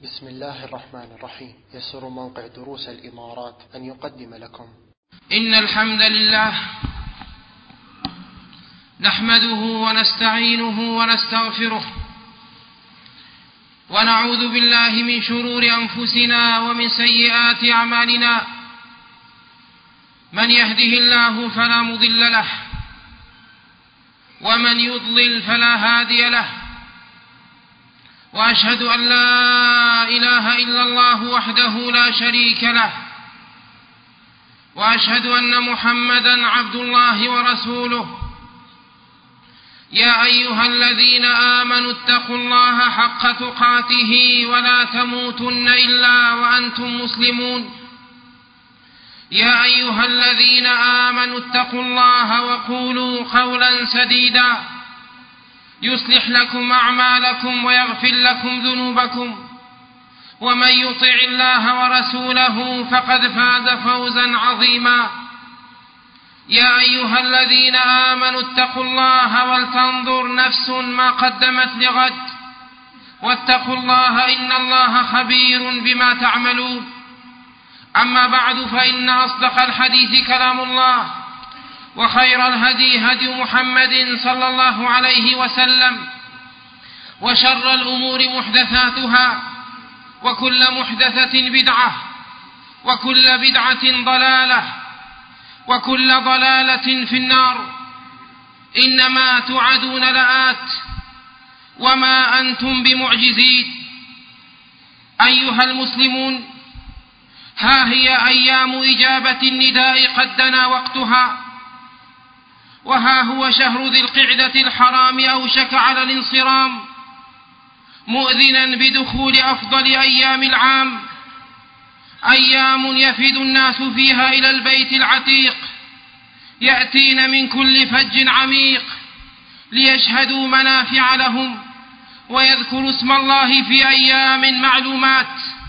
بسم الله الرحمن الرحيم. يسر موقع دروس الإمارات أن يقدم لكم إن الحمد لله نحمده ونستعينه ونستغفره ونعوذ بالله من شرور أنفسنا ومن سيئات أعمالنا. من يهده الله فلا مضل له ومن يضلل فلا هادي له، وأشهد أن لا إله إلا الله وحده لا شريك له، وأشهد أن محمدًا عبد الله ورسوله. يا أيها الذين آمنوا اتقوا الله حق تقاته ولا تموتن إلا وأنتم مسلمون. يا أيها الذين آمنوا اتقوا الله وقولوا قولا سديدا يصلح لكم أعمالكم ويغفر لكم ذنوبكم، ومن يطع الله ورسوله فقد فاز فوزا عظيما. يا أيها الذين آمنوا اتقوا الله ولتنظر نفس ما قدمت لغد، واتقوا الله إن الله خبير بما تعملون. أما بعد، فإن أصدق الحديث كلام الله، وخير الهدي هدي محمد صلى الله عليه وسلم، وشر الأمور محدثاتها، وكل محدثة بدعة، وكل بدعة ضلالة، وكل ضلالة في النار. إنما توعدون لآت وما أنتم بمعجزين. أيها المسلمون، ها هي أيام إجابة النداء قد دنا وقتها، وها هو شهر ذي القعدة الحرام أوشك على الانصرام، مؤذنا بدخول أفضل أيام العام، أيام يفد الناس فيها إلى البيت العتيق، يأتين من كل فج عميق ليشهدوا منافع لهم ويذكروا اسم الله في أيام معلومات.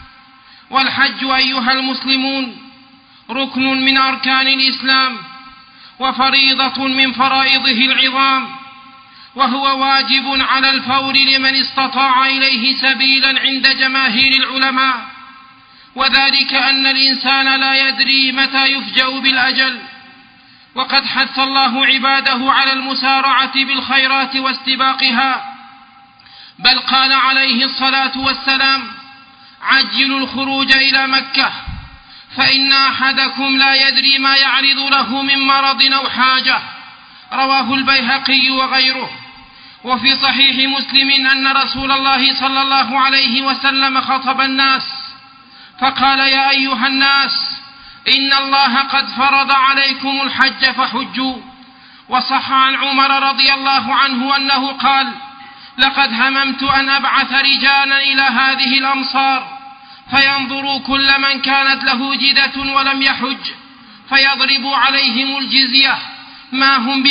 والحج أيها المسلمون ركن من أركان الإسلام، وفريضة من فرائضه العظام، وهو واجب على الفور لمن استطاع إليه سبيلا عند جماهير العلماء، وذلك أن الإنسان لا يدري متى يفجأ بالأجل. وقد حث الله عباده على المسارعة بالخيرات واستباقها، بل قال عليه الصلاة والسلام: عجلوا الخروج إلى مكة، فإن أحدكم لا يدري ما يعرض له من مرض أو حاجة. رواه البيهقي وغيره. وفي صحيح مسلم أن رسول الله صلى الله عليه وسلم خطب الناس فقال: يا أيها الناس، إن الله قد فرض عليكم الحج فحجوا. وصح عن عمر رضي الله عنه أنه قال: لقد هممت أن أبعث رجالا إلى هذه الأمصار فينظروا كل من كانت له جدة ولم يحج، فيضربوا عليهم الجزية، ما هم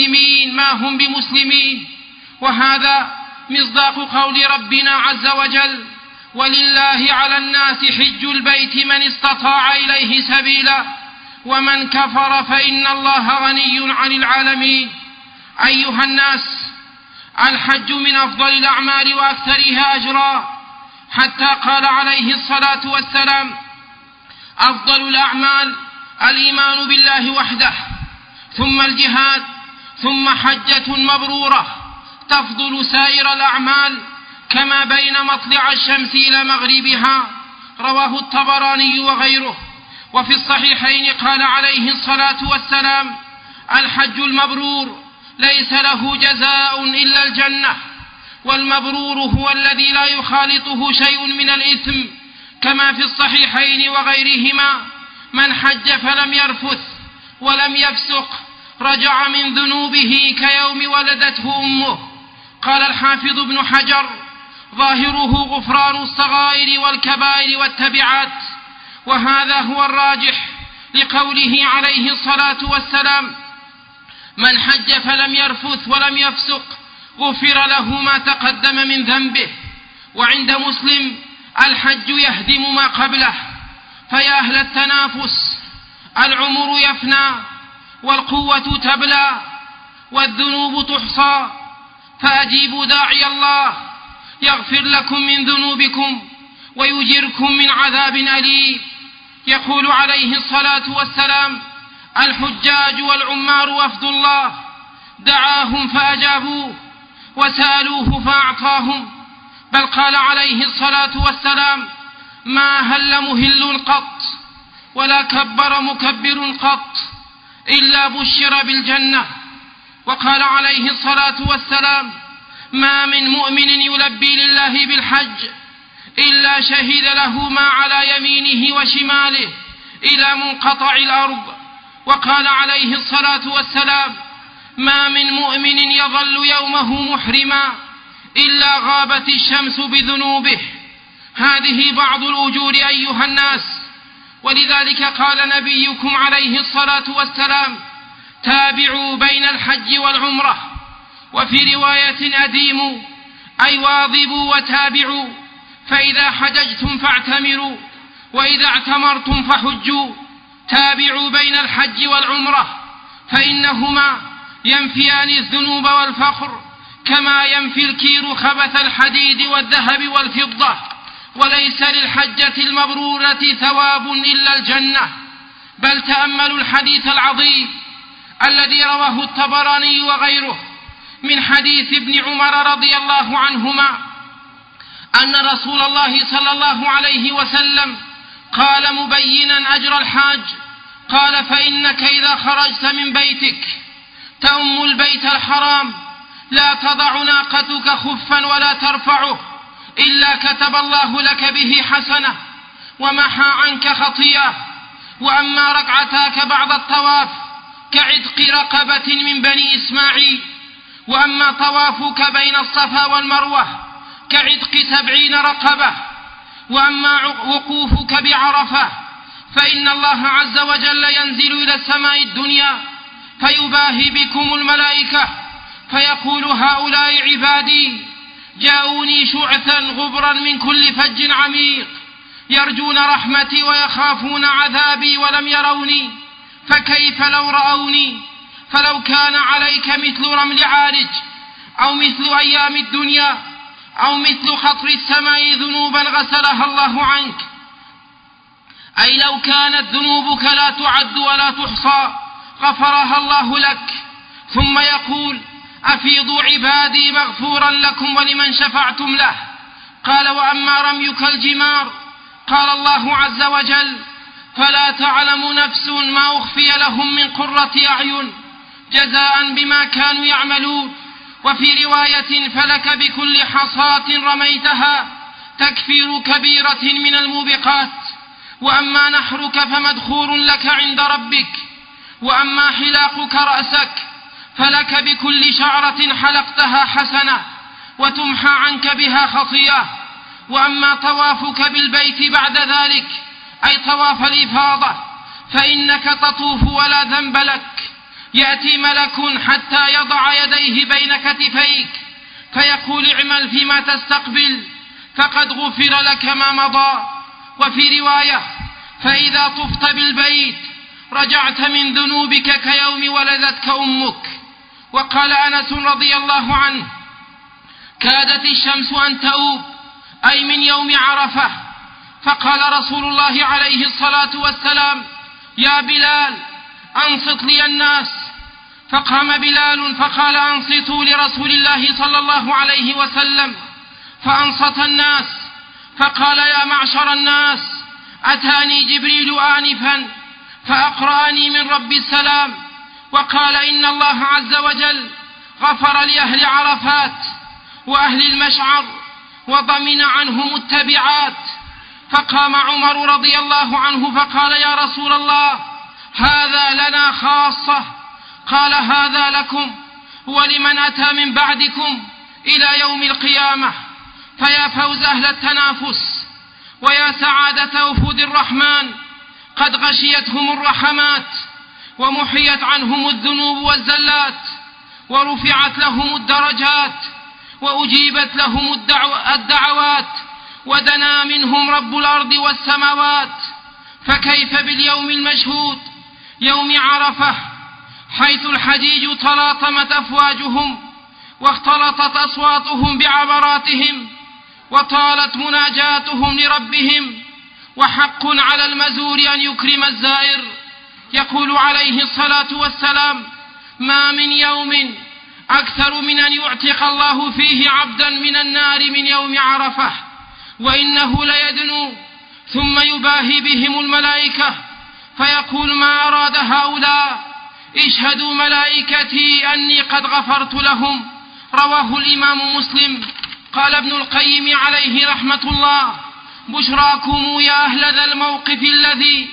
بمسلمين. وهذا مصداق قول ربنا عز وجل: ولله على الناس حج البيت من استطاع إليه سبيلا، ومن كفر فإن الله غني عن العالمين. أيها الناس، الحج من أفضل الأعمال وأكثرها أجرا، حتى قال عليه الصلاة والسلام: أفضل الأعمال الإيمان بالله وحده، ثم الجهاد، ثم حجة مبرورة تفضل سائر الأعمال كما بين مطلع الشمس إلى مغربها. رواه الطبراني وغيره. وفي الصحيحين قال عليه الصلاة والسلام: الحج المبرور ليس له جزاء إلا الجنة، والمبرور هو الذي لا يخالطه شيء من الإثم، كما في الصحيحين وغيرهما: من حج فلم يرفث ولم يفسق رجع من ذنوبه كيوم ولدته أمه. قال الحافظ ابن حجر: ظاهره غفران الصغائر والكبائر والتبعات. وهذا هو الراجح لقوله عليه الصلاة والسلام: من حج فلم يرفث ولم يفسق غفر له ما تقدم من ذنبه. وعند مسلم: الحج يهدم ما قبله. فيا أهل التنافس، العمر يفنى، والقوة تبلى، والذنوب تحصى، فأجيبوا داعي الله يغفر لكم من ذنوبكم ويجركم من عذاب أليم. يقول عليه الصلاة والسلام: الحجاج والعمار وفد الله، دعاهم فأجابوه وسألوه فأعطاهم. بل قال عليه الصلاة والسلام: ما هل مهل قط ولا كبر مكبر قط إلا بشر بالجنة. وقال عليه الصلاة والسلام: ما من مؤمن يلبي لله بالحج إلا شهد له ما على يمينه وشماله إلى منقطع الأرض. وقال عليه الصلاة والسلام: ما من مؤمن يظل يومه محرما إلا غابت الشمس بذنوبه. هذه بعض الأجور أيها الناس. ولذلك قال نبيكم عليه الصلاة والسلام: تابعوا بين الحج والعمرة. وفي رواية أديموا، أي واظبوا وتابعوا، فإذا حججتم فاعتمروا، وإذا اعتمرتم فحجوا. تابعوا بين الحج والعمرة، فإنهما ينفيان الذنوب والفقر كما ينفي الكير خبث الحديد والذهب والفضة. وليس للحجة المبرورة ثواب إلا الجنة. بل تأملوا الحديث العظيم الذي رواه الطبراني وغيره من حديث ابن عمر رضي الله عنهما أن رسول الله صلى الله عليه وسلم قال مبينا أجر الحاج: قال: فإنك إذا خرجت من بيتك تأم البيت الحرام لا تضع ناقتك خفا ولا ترفعه إلا كتب الله لك به حسنة ومحى عنك خطيئة. وأما ركعتاك بعد الطواف كعتق رقبة من بني إسماعيل. وأما طوافك بين الصفا والمروة كعتق 70 رقبة. وأما وقوفك بعرفة فإن الله عز وجل ينزل إلى السماء الدنيا فيباهي بكم الملائكة فيقول: هؤلاء عبادي جاءوني شعثا غبرا من كل فج عميق يرجون رحمتي ويخافون عذابي ولم يروني، فكيف لو رأوني؟ فلو كان عليك مثل رمل عارج أو مثل أيام الدنيا أو مثل خطر السماء ذنوبا غسلها الله عنك، أي لو كانت ذنوبك لا تعد ولا تحصى غفرها الله لك. ثم يقول: أفيضوا عبادي مغفورا لكم ولمن شفعتم له. قال: وأما رميك الجمار قال الله عز وجل: فلا تعلم نفس ما أخفي لهم من قرة أعين جزاء بما كانوا يعملون. وفي رواية: فلك بكل حصاة رميتها تكفير كبيرة من الموبقات. وأما نحرك فمدخور لك عند ربك. وأما حلاقك رأسك فلك بكل شعرة حلقتها حسنة وتمحى عنك بها خطيئة. وأما طوافك بالبيت بعد ذلك أي طواف الإفاضة فإنك تطوف ولا ذنب لك، يأتي ملك حتى يضع يديه بين كتفيك فيقول: اعمل فيما تستقبل فقد غفر لك ما مضى. وفي رواية: فإذا طفت بالبيت رجعت من ذنوبك كيوم ولدتك أمك. وقال أنس رضي الله عنه: كادت الشمس أن تؤوب، أي من يوم عرفة. فقال رسول الله عليه الصلاة والسلام: يا بلال أنصت لي الناس. فقام بلال فقال: أنصتوا لرسول الله صلى الله عليه وسلم. فأنصت الناس فقال: يا معشر الناس، أتاني جبريل آنفا فأقرأني من رب السلام وقال: إن الله عز وجل غفر لأهل عرفات وأهل المشعر وضمن عنهم التبعات. فقام عمر رضي الله عنه فقال: يا رسول الله، هذا لنا خاصة. قال: هذا لكم ولمن أتى من بعدكم إلى يوم القيامة. فيا فوز أهل التنافس ويا سعادة وفود الرحمن، قد غشيتهم الرحمات ومحيت عنهم الذنوب والزلات ورفعت لهم الدرجات وأجيبت لهم الدعوات ودنا منهم رب الأرض والسماوات. فكيف باليوم المشهود يوم عرفة، حيث الحجيج تلاطمت أفواجهم واختلطت أصواتهم بعبراتهم وطالت مناجاتهم لربهم، وحق على المزور أن يكرم الزائر. يقول عليه الصلاة والسلام: ما من يوم أكثر من أن يعتق الله فيه عبدا من النار من يوم عرفة، وإنه ليدنو ثم يباهي بهم الملائكة فيقول: ما أراد هؤلاء؟ اشهدوا ملائكتي أني قد غفرت لهم. رواه الإمام مسلم. قال ابن القيم عليه رحمة الله: بشراكم يا أهل ذا الموقف الذي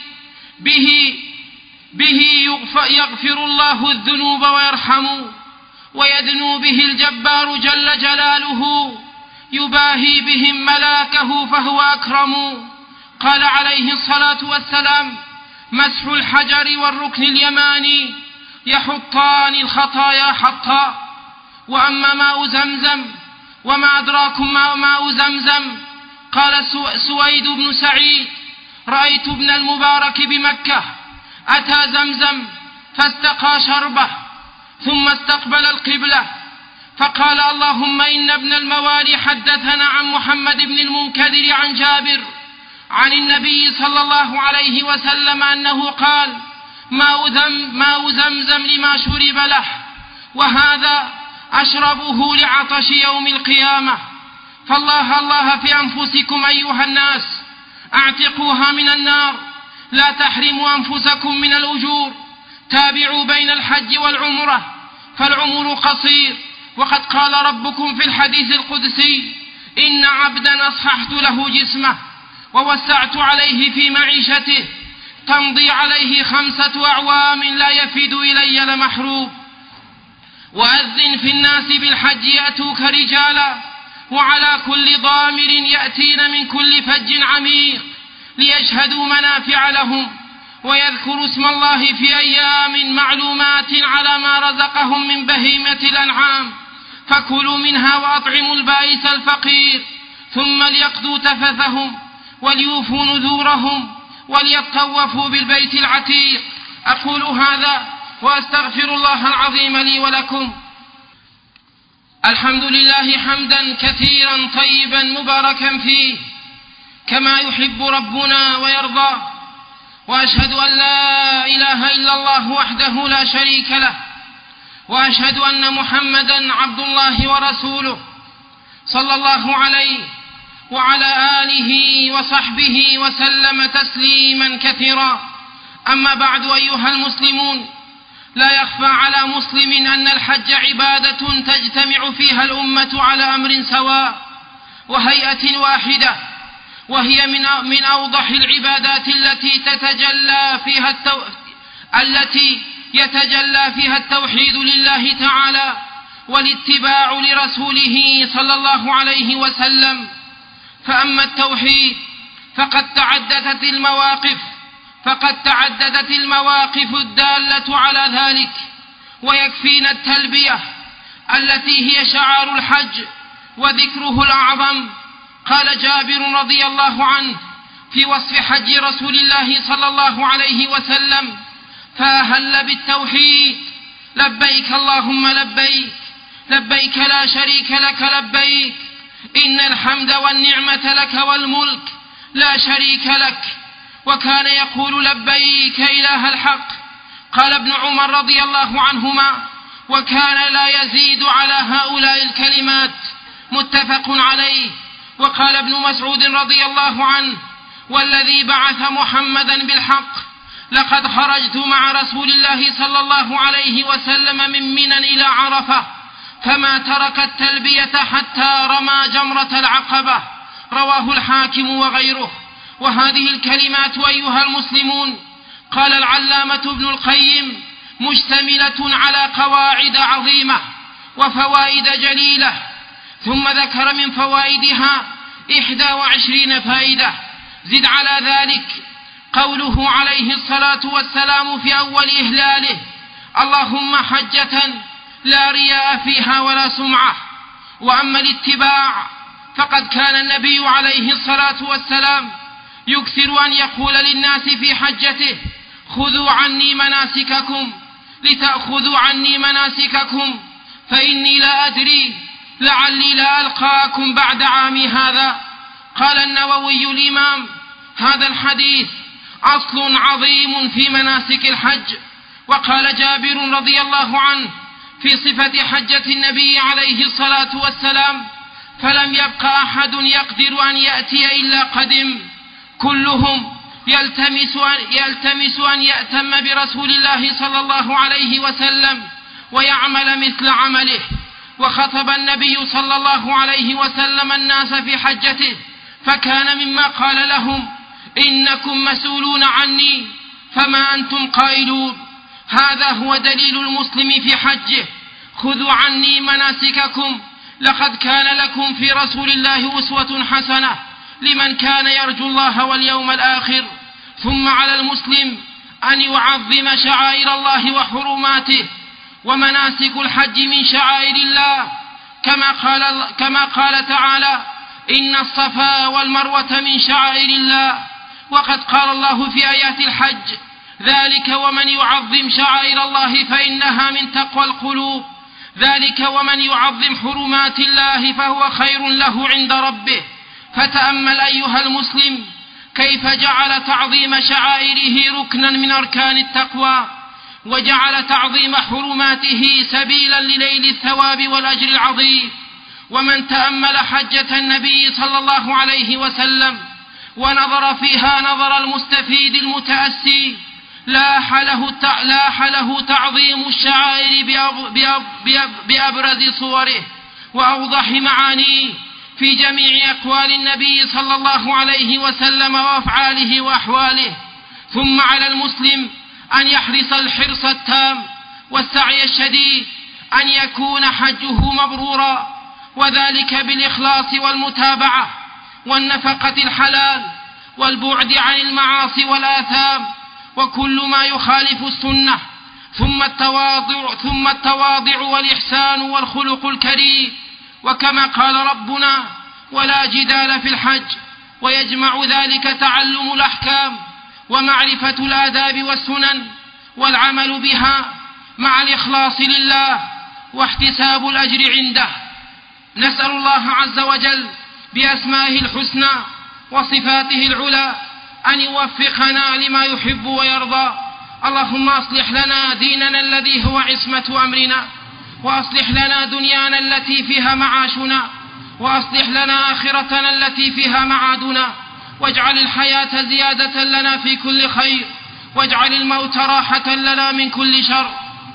به يغفر الله الذنوب ويرحم، ويدنو به الجبار جل جلاله، يباهي بهم ملاكه فهو أكرم. قال عليه الصلاة والسلام: مسح الحجر والركن اليماني يحطان الخطايا حطا. وأما ماء زمزم، وما أدراكم ماء زمزم؟ قال سويد بن سعيد: رأيت ابن المبارك بمكة أتى زمزم فاستقى شربه ثم استقبل القبلة فقال: اللهم إن ابن الموالي حدثنا عن محمد بن المنكدر عن جابر عن النبي صلى الله عليه وسلم أنه قال: ماء زمزم لما شرب له، وهذا أشربه لعطش يوم القيامة. فالله الله في أنفسكم أيها الناس، أعتقوها من النار، لا تحرموا أنفسكم من الأجور. تابعوا بين الحج والعمرة، فالعمر قصير، وقد قال ربكم في الحديث القدسي: إن عبدا أصححت له جسمه ووسعت عليه في معيشته، تمضي عليه 5 أعوام لا يفد إلي لمحروب. وأذن في الناس بالحج يأتوك رجالا، وعلى كل ضامر يأتين من كل فج عميق ليشهدوا منافع لهم، ويذكروا اسم الله في أيام معلومات على ما رزقهم من بهيمة الأنعام، فكلوا منها وأطعموا البائس الفقير، ثم ليقضوا تفثهم وليوفوا نذورهم وليطوفوا بالبيت العتيق. أقول هذا وأستغفر الله العظيم لي ولكم. الحمد لله حمدا كثيرا طيبا مباركا فيه كما يحب ربنا ويرضى، وأشهد أن لا إله إلا الله وحده لا شريك له، وأشهد أن محمدا عبد الله ورسوله صلى الله عليه وعلى آله وصحبه وسلم تسليما كثيرا. أما بعد أيها المسلمون، لا يخفى على مسلم أن الحج عبادة تجتمع فيها الأمة على أمر سواء وهيئة واحدة، وهي من أوضح العبادات التي يتجلى فيها التوحيد لله تعالى والاتباع لرسوله صلى الله عليه وسلم. فأما التوحيد فقد تعددت المواقف الدالة على ذلك، ويكفينا التلبية التي هي شعار الحج وذكره الأعظم. قال جابر رضي الله عنه في وصف حج رسول الله صلى الله عليه وسلم: فأهل بالتوحيد: لبيك اللهم لبيك، لبيك لا شريك لك لبيك، إن الحمد والنعمة لك والملك لا شريك لك. وكان يقول: لبيك إله الحق. قال ابن عمر رضي الله عنهما: وكان لا يزيد على هؤلاء الكلمات، متفق عليه. وقال ابن مسعود رضي الله عنه: والذي بعث محمدا بالحق لقد خرجت مع رسول الله صلى الله عليه وسلم من منى إلى عرفة فما ترك التلبية حتى رمى جمرة العقبة. رواه الحاكم وغيره. وهذه الكلمات أيها المسلمون، قال العلامة ابن القيم، مشتملة على قواعد عظيمة وفوائد جليلة، ثم ذكر من فوائدها 21 فائدة. زد على ذلك قوله عليه الصلاة والسلام في أول إهلاله: اللهم حجة لا رياء فيها ولا سمعة. وأما الاتباع فقد كان النبي عليه الصلاة والسلام يكثر أن يقول للناس في حجته: خذوا عني مناسككم لتأخذوا عني مناسككم، فإني لا أدري لعلي لا ألقاكم بعد عامي هذا. قال النووي الإمام: هذا الحديث أصل عظيم في مناسك الحج. وقال جابر رضي الله عنه في صفة حجة النبي عليه الصلاة والسلام: فلم يبق أحد يقدر أن يأتي إلا قدم، كلهم يلتمس أن يأتم برسول الله صلى الله عليه وسلم ويعمل مثل عمله. وخطب النبي صلى الله عليه وسلم الناس في حجته، فكان مما قال لهم: إنكم مسؤولون عني فما أنتم قائلون. هذا هو دليل المسلم في حجه: خذوا عني مناسككم، لقد كان لكم في رسول الله أسوة حسنة لمن كان يرجو الله واليوم الآخر. ثم على المسلم أن يعظم شعائر الله وحرماته، ومناسك الحج من شعائر الله، كما قال تعالى: إن الصفا والمروة من شعائر الله. وقد قال الله في آيات الحج: ذلك ومن يعظم شعائر الله فإنها من تقوى القلوب. ذلك ومن يعظم حرمات الله فهو خير له عند ربه. فتأمل أيها المسلم كيف جعل تعظيم شعائره ركنا من أركان التقوى، وجعل تعظيم حرماته سبيلا لنيل الثواب والأجر العظيم. ومن تأمل حجة النبي صلى الله عليه وسلم ونظر فيها نظر المستفيد المتأسي لاح له تعظيم الشعائر بأبرز صوره وأوضح معانيه في جميع أقوال النبي صلى الله عليه وسلم وأفعاله وأحواله. ثم على المسلم أن يحرص الحرص التام والسعي الشديد أن يكون حجه مبرورا، وذلك بالإخلاص والمتابعة والنفقة الحلال والبعد عن المعاصي والآثام وكل ما يخالف السنة. ثم التواضع والإحسان والخلق الكريم. وكما قال ربنا: ولا جدال في الحج. ويجمع ذلك تعلم الأحكام ومعرفة الآداب والسنن والعمل بها مع الإخلاص لله واحتساب الأجر عنده. نسأل الله عز وجل بأسمائه الحسنى وصفاته العلى أن يوفقنا لما يحب ويرضى. اللهم أصلح لنا ديننا الذي هو عصمة أمرنا، وأصلح لنا دنيانا التي فيها معاشنا، وأصلح لنا آخرتنا التي فيها معادنا، واجعل الحياة زيادة لنا في كل خير، واجعل الموت راحة لنا من كل شر.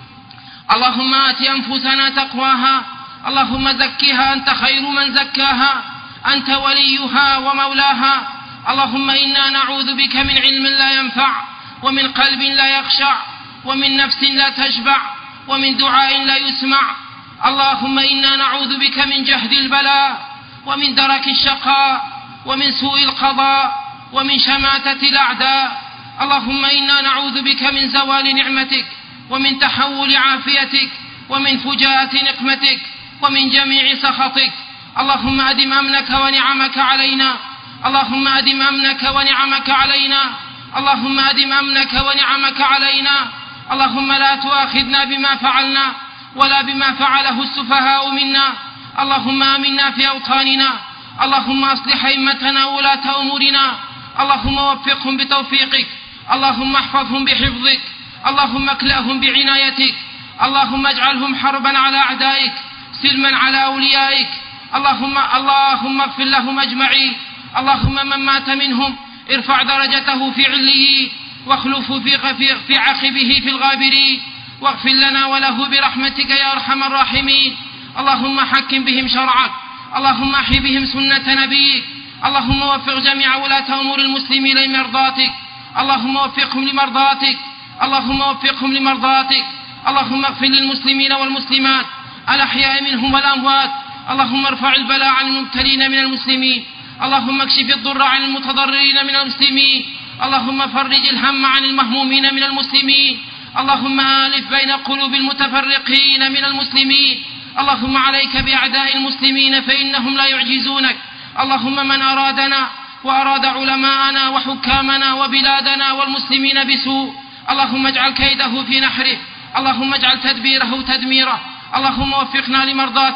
اللهم آت أنفسنا تقواها، اللهم زكها أنت خير من زكاها، أنت وليها ومولاها. اللهم إنا نعوذ بك من علم لا ينفع، ومن قلب لا يخشع، ومن نفس لا تشبع، ومن دعاء لا يسمع. اللهم إنا نعوذ بك من جهد البلاء، ومن درك الشقاء، ومن سوء القضاء، ومن شماتة الأعداء. اللهم إنا نعوذ بك من زوال نعمتك، ومن تحول عافيتك، ومن فجاءة نقمتك، ومن جميع سخطك. اللهم أدم أمنك ونعمك علينا، اللهم أدم أمنك ونعمك علينا، اللهم أدم أمنك ونعمك علينا. اللهم لا تؤاخذنا بما فعلنا ولا بما فعله السفهاء منا. اللهم آمنا في أوطاننا، اللهم أصلح أئمتنا وولاة أمورنا، اللهم وفقهم بتوفيقك، اللهم احفظهم بحفظك، اللهم اكلأهم بعنايتك، اللهم اجعلهم حربا على أعدائك سلما على أوليائك. اللهم اغفر لهم أجمعين. اللهم من مات منهم ارفع درجته في عليين، واخلفه في عقبه في الغابرين، واغفر لنا وله برحمتك يا أرحم الراحمين. اللهم حكم بهم شرعك، اللهم احي بهم سنة نبيك. اللهم وفق جميع ولاة أمور المسلمين لمرضاتك، اللهم وفقهم لمرضاتك، اللهم وفقهم لمرضاتك. اللهم اغفر للمسلمين والمسلمات الأحياء منهم والأموات. اللهم ارفع البلاء عن المبتلين من المسلمين، اللهم اكشف الضر عن المتضررين من المسلمين، اللهم فرج الهم عن المهمومين من المسلمين، اللهم آلف بين قلوب المتفرقين من المسلمين. اللهم عليك بأعداء المسلمين فإنهم لا يعجزونك. اللهم من أرادنا وأراد علماءنا وحكامنا وبلادنا والمسلمين بسوء، اللهم اجعل كيده في نحره، اللهم اجعل تدبيره تدميره. اللهم وفقنا لمرضاتك،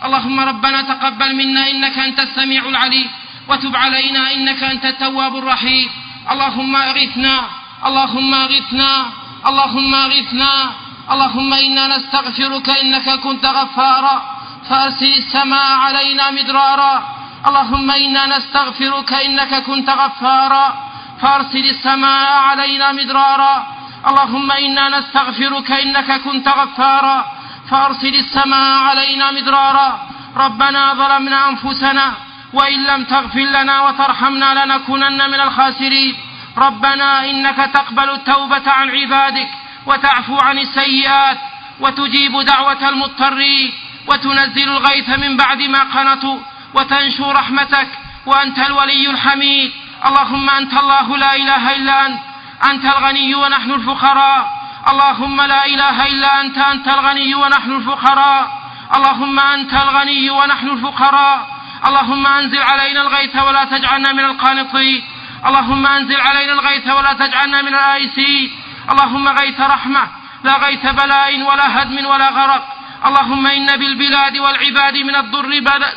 اللهم ربنا تقبل منا إنك أنت السميع العليم وتب علينا إنك أنت التواب الرحيم. اللهم أغثنا اللهم أغثنا اللهم أغثنا. اللهم إنا نستغفرك إنك كنت غفارا فأرسل السماء علينا مدرارا. اللهم إنا نستغفرك إنك كنت غفارا فأرسل السماء علينا مدرارا. اللهم إنا نستغفرك إنك كنت غفارا فأرسل السماء علينا مدرارا. ربنا ظلمنا أنفسنا وإن لم تغفر لنا وترحمنا لنكونن من الخاسرين. ربنا إنك تقبل التوبة عن عبادك وتعفو عن السيئات وتجيب دعوة المضطرين وتنزل الغيث من بعد ما قنطوا وتنشر رحمتك وأنت الولي الحميد. اللهم أنت الله لا إله إلا أنت الغني ونحن الفقراء. اللهم لا إله إلا أنت الغني ونحن الفقراء. اللهم أنت الغني ونحن الفقراء. اللهم أنزل علينا الغيث ولا تجعلنا من القانطين. اللهم أنزل علينا الغيث ولا تجعلنا من الآيسين. اللهم غيث رحمة لا غيث بلاء ولا هدم ولا غرق. اللهم إن بالبلاد والعباد من الضر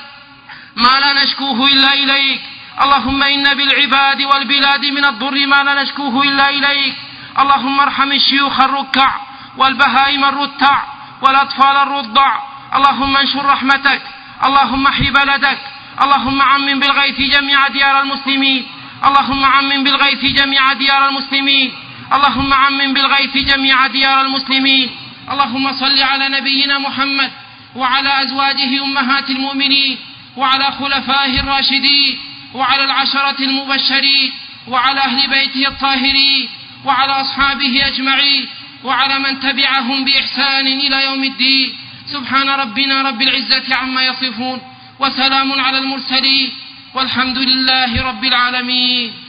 ما لا نشكوه إلا إليك. اللهم إن بالعباد والبلاد من الضر ما لا نشكوه إلا إليك. اللهم ارحم الشيوخ الركع والبهائم الرتع والأطفال الرضع. اللهم انشر رحمتك. اللهم احي بلدك. اللهم عمم بالغيث جميع ديار المسلمين. اللهم عمم بالغيث جميع ديار المسلمين. اللهم عمم بالغيث جميع ديار المسلمين. اللهم صل على نبينا محمد وعلى أزواجه أمهات المؤمنين وعلى خلفائه الراشدين وعلى العشرة المبشرين وعلى أهل بيته الطاهرين وعلى أصحابه أجمعين وعلى من تبعهم بإحسان إلى يوم الدين. سبحان ربنا رب العزة عما يصفون وسلام على المرسلين والحمد لله رب العالمين.